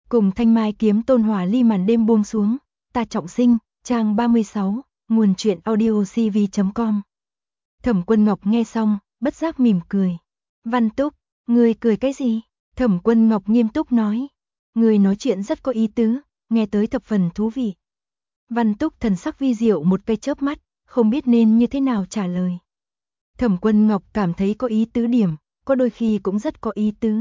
Cùng Thanh Mai kiếm tôn hòa ly màn đêm buông xuống, ta trọng sinh, trang 36, nguồn truyện audio cv.com. Thẩm Quân Ngọc nghe xong, bất giác mỉm cười. Văn Túc, ngươi cười cái gì? Thẩm Quân Ngọc nghiêm túc nói. Ngươi nói chuyện rất có ý tứ, nghe tới thập phần thú vị. Văn Túc thần sắc vi diệu một cái chớp mắt, không biết nên như thế nào trả lời. Thẩm Quân Ngọc cảm thấy có ý tứ điểm, có đôi khi cũng rất có ý tứ.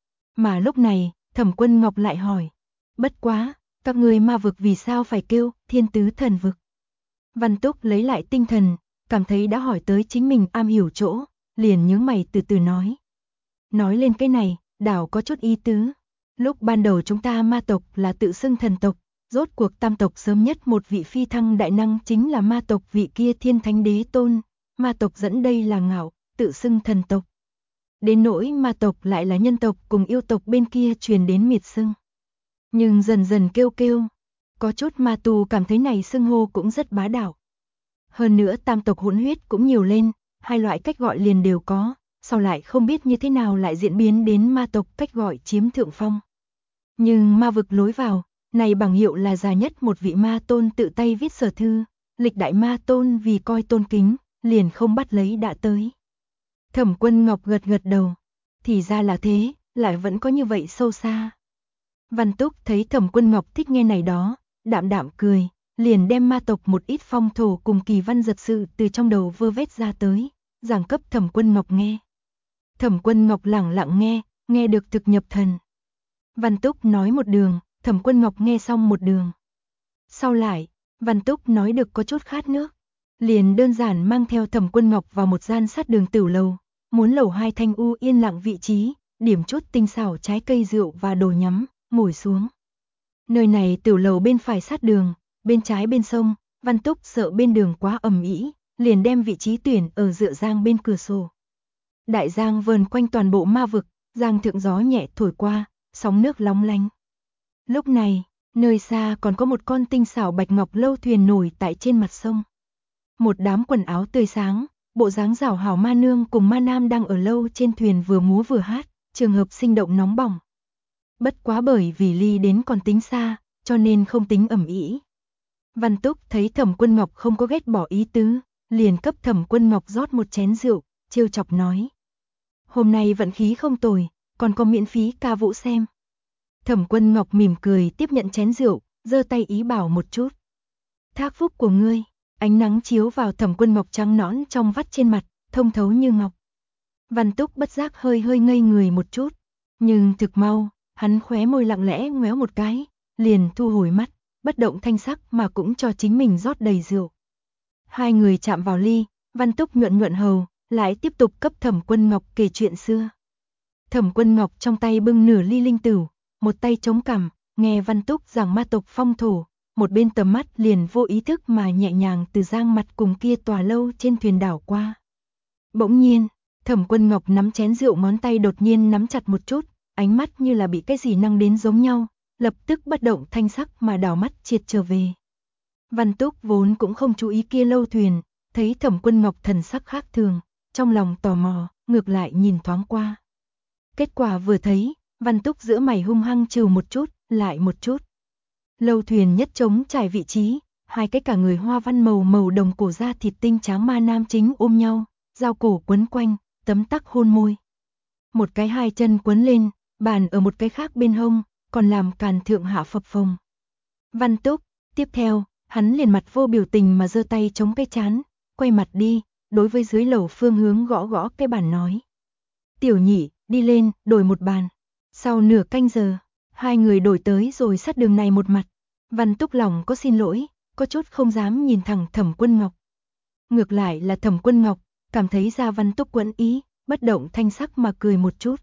Mà lúc này, Thẩm Quân Ngọc lại hỏi. Bất quá, các ngươi ma vực vì sao phải kêu Thiên Tứ Thần Vực? Văn Túc lấy lại tinh thần, cảm thấy đã hỏi tới chính mình am hiểu chỗ, liền nhướng mày từ từ nói. Nói lên cái này, đảo có chút ý tứ. Lúc ban đầu chúng ta ma tộc là tự xưng thần tộc, rốt cuộc tam tộc sớm nhất một vị phi thăng đại năng chính là ma tộc vị kia Thiên Thánh Đế Tôn, ma tộc dẫn đây là ngạo, tự xưng thần tộc. Đến nỗi ma tộc lại là nhân tộc cùng yêu tộc bên kia truyền đến miệt xưng. Nhưng dần dần kêu, có chút ma tù cảm thấy này xưng hô cũng rất bá đạo. Hơn nữa tam tộc hỗn huyết cũng nhiều lên, hai loại cách gọi liền đều có, sau lại không biết như thế nào lại diễn biến đến ma tộc cách gọi chiếm thượng phong. Nhưng ma vực lối vào, này bằng hiệu là già nhất một vị ma tôn tự tay viết sở thư, lịch đại ma tôn vì coi tôn kính, liền không bắt lấy đã tới. Thẩm Quân Ngọc gật gật đầu, thì ra là thế, lại vẫn có như vậy sâu xa. Văn Túc thấy Thẩm Quân Ngọc thích nghe này đó, đạm đạm cười, liền đem ma tộc một ít phong thổ cùng kỳ văn giật sự từ trong đầu vơ vét ra tới, giảng cấp Thẩm Quân Ngọc nghe. Thẩm Quân Ngọc lẳng lặng nghe được thực nhập thần. Văn Túc nói một đường, Thẩm Quân Ngọc nghe xong một đường. Sau lại, Văn Túc nói được có chút khát nước, liền đơn giản mang theo Thẩm Quân Ngọc vào một gian sát đường tửu lầu, muốn lầu 2 thanh u yên lặng vị trí, điểm chút tinh xảo trái cây rượu và đồ nhắm, ngồi xuống. Nơi này tửu lầu bên phải sát đường, bên trái bên sông, Văn Túc sợ bên đường quá ầm ĩ, liền đem vị trí tuyển ở dựa giang bên cửa sổ. Đại giang vờn quanh toàn bộ ma vực, giang thượng gió nhẹ thổi qua, sóng nước long lanh. Lúc này, nơi xa còn có một con tinh xảo bạch ngọc lâu thuyền nổi tại trên mặt sông. Một đám quần áo tươi sáng, bộ dáng rảo hảo ma nương cùng ma nam đang ở lâu trên thuyền vừa múa vừa hát, trường hợp sinh động nóng bỏng. Bất quá bởi vì ly đến còn tính xa, cho nên không tính ầm ĩ. Văn Túc thấy Thẩm Quân Ngọc không có ghét bỏ ý tứ, liền cấp Thẩm Quân Ngọc rót một chén rượu, trêu chọc nói. Hôm nay vận khí không tồi, còn có miễn phí ca vũ xem. Thẩm Quân Ngọc mỉm cười tiếp nhận chén rượu, giơ tay ý bảo một chút. Thác phúc của ngươi, ánh nắng chiếu vào Thẩm Quân Ngọc trắng nõn trong vắt trên mặt, thông thấu như ngọc. Văn Túc bất giác hơi ngây người một chút, nhưng thực mau, hắn khóe môi lặng lẽ ngoéo một cái, liền thu hồi mắt, bất động thanh sắc mà cũng cho chính mình rót đầy rượu. Hai người chạm vào ly, Văn Túc nhuận hầu, lại tiếp tục cấp Thẩm Quân Ngọc kể chuyện xưa. Thẩm Quân Ngọc trong tay bưng nửa ly linh tửu, một tay chống cằm, nghe Văn Túc giảng ma tộc phong thổ, một bên tầm mắt liền vô ý thức mà nhẹ nhàng từ giang mặt cùng kia tòa lâu trên thuyền đảo qua. Bỗng nhiên, Thẩm Quân Ngọc nắm chén rượu ngón tay đột nhiên nắm chặt một chút, ánh mắt như là bị cái gì năng đến giống nhau, lập tức bất động thanh sắc mà đảo mắt triệt trở về. Văn Túc vốn cũng không chú ý kia lâu thuyền, thấy Thẩm Quân Ngọc thần sắc khác thường, trong lòng tò mò, ngược lại nhìn thoáng qua. Kết quả vừa thấy, Văn Túc giữa mày hung hăng trừ một chút, lại một chút. Lâu thuyền nhất trống trải vị trí, hai cái cả người hoa văn màu đồng cổ da thịt tinh tráng ma nam chính ôm nhau, giao cổ quấn quanh, tấm tắc hôn môi. Một cái hai chân quấn lên, bàn ở một cái khác bên hông, còn làm càn thượng hạ phập phồng. Văn Túc, tiếp theo, hắn liền mặt vô biểu tình mà giơ tay chống cái chán, quay mặt đi, đối với dưới lầu phương hướng gõ cái bàn nói. Tiểu Nhị, đi lên, đổi một bàn. Sau nửa canh giờ, hai người đổi tới rồi sát đường này một mặt. Văn Túc lòng có xin lỗi, có chút không dám nhìn thẳng Thẩm Quân Ngọc. Ngược lại là Thẩm Quân Ngọc, cảm thấy ra Văn Túc quẫn ý, bất động thanh sắc mà cười một chút.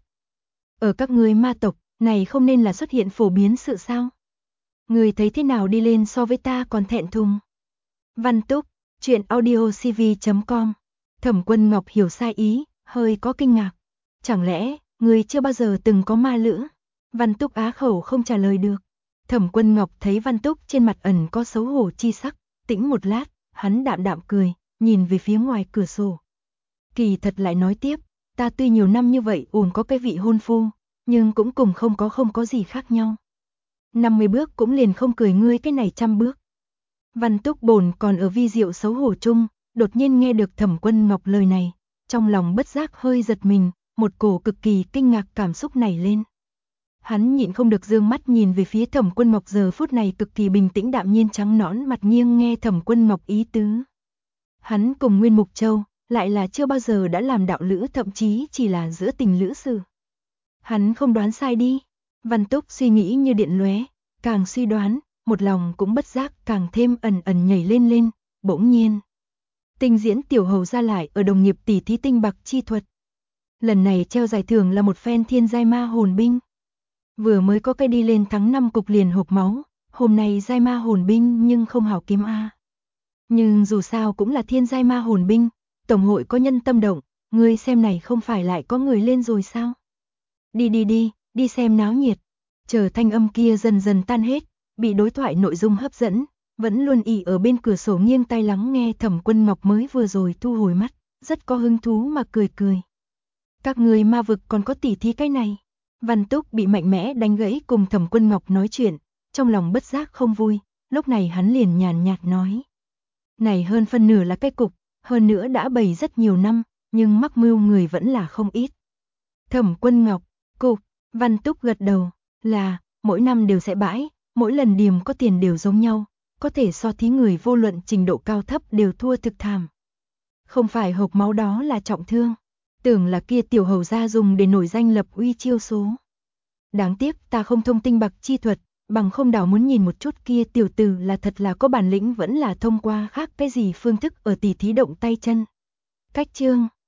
Ở các ngươi ma tộc, này không nên là xuất hiện phổ biến sự sao? Người thấy thế nào đi lên so với ta còn thẹn thùng? Văn Túc, truyện audio cv.com. Thẩm Quân Ngọc hiểu sai ý, hơi có kinh ngạc. Chẳng lẽ, người chưa bao giờ từng có ma lữ? Văn Túc á khẩu không trả lời được. Thẩm Quân Ngọc thấy Văn Túc trên mặt ẩn có xấu hổ chi sắc, tĩnh một lát, hắn đạm đạm cười, nhìn về phía ngoài cửa sổ. Kỳ thật lại nói tiếp, ta tuy nhiều năm như vậy uổng có cái vị hôn phu, nhưng cũng cùng không có gì khác nhau. 50 bước cũng liền không cười ngươi cái này 100 bước. Văn Túc bồn còn ở vi diệu xấu hổ chung, đột nhiên nghe được Thẩm Quân Ngọc lời này, trong lòng bất giác hơi giật mình, một cổ cực kỳ kinh ngạc cảm xúc nảy lên. Hắn nhịn không được dương mắt nhìn về phía Thẩm Quân Ngọc giờ phút này cực kỳ bình tĩnh đạm nhiên trắng nõn mặt nghiêng nghe Thẩm Quân Ngọc ý tứ. Hắn cùng Nguyên Mục Châu, lại là chưa bao giờ đã làm đạo lữ thậm chí chỉ là giữa tình lữ sự. Hắn không đoán sai đi. Văn Túc suy nghĩ như điện lóe, càng suy đoán, một lòng cũng bất giác càng thêm ẩn ẩn nhảy lên, bỗng nhiên. Tinh diễn tiểu hầu ra lại ở đồng nghiệp tỷ thí tinh bạc chi thuật. Lần này treo giải thưởng là một phen thiên giai ma hồn binh. Vừa mới có cây đi lên thắng 5 cục liền hộc máu, hôm nay giai ma hồn binh nhưng không hảo kiếm a. Nhưng dù sao cũng là thiên giai ma hồn binh, tổng hội có nhân tâm động, ngươi xem này không phải lại có người lên rồi sao? Đi xem náo nhiệt. Chờ thanh âm kia dần dần tan hết, bị đối thoại nội dung hấp dẫn, vẫn luôn ỉ ở bên cửa sổ nghiêng tai lắng nghe Thẩm Quân Ngọc mới vừa rồi thu hồi mắt, rất có hứng thú mà cười. Các người ma vực còn có tỉ thí cái này. Văn Túc bị mạnh mẽ đánh gãy cùng Thẩm Quân Ngọc nói chuyện, trong lòng bất giác không vui, lúc này hắn liền nhàn nhạt nói. Này hơn phân nửa là cái cục, hơn nữa đã bày rất nhiều năm, nhưng mắc mưu người vẫn là không ít. Thẩm Quân Ngọc, cục, Văn Túc gật đầu, là, mỗi năm đều sẽ bãi, mỗi lần điểm có tiền đều giống nhau, có thể so thí người vô luận trình độ cao thấp đều thua thực thảm. Không phải hộc máu đó là trọng thương, tưởng là kia tiểu hầu gia dùng để nổi danh lập uy chiêu số. Đáng tiếc ta không thông tinh bạc chi thuật, bằng không đảo muốn nhìn một chút kia tiểu tử là thật là có bản lĩnh vẫn là thông qua khác cái gì phương thức ở tỉ thí động tay chân. Cách chương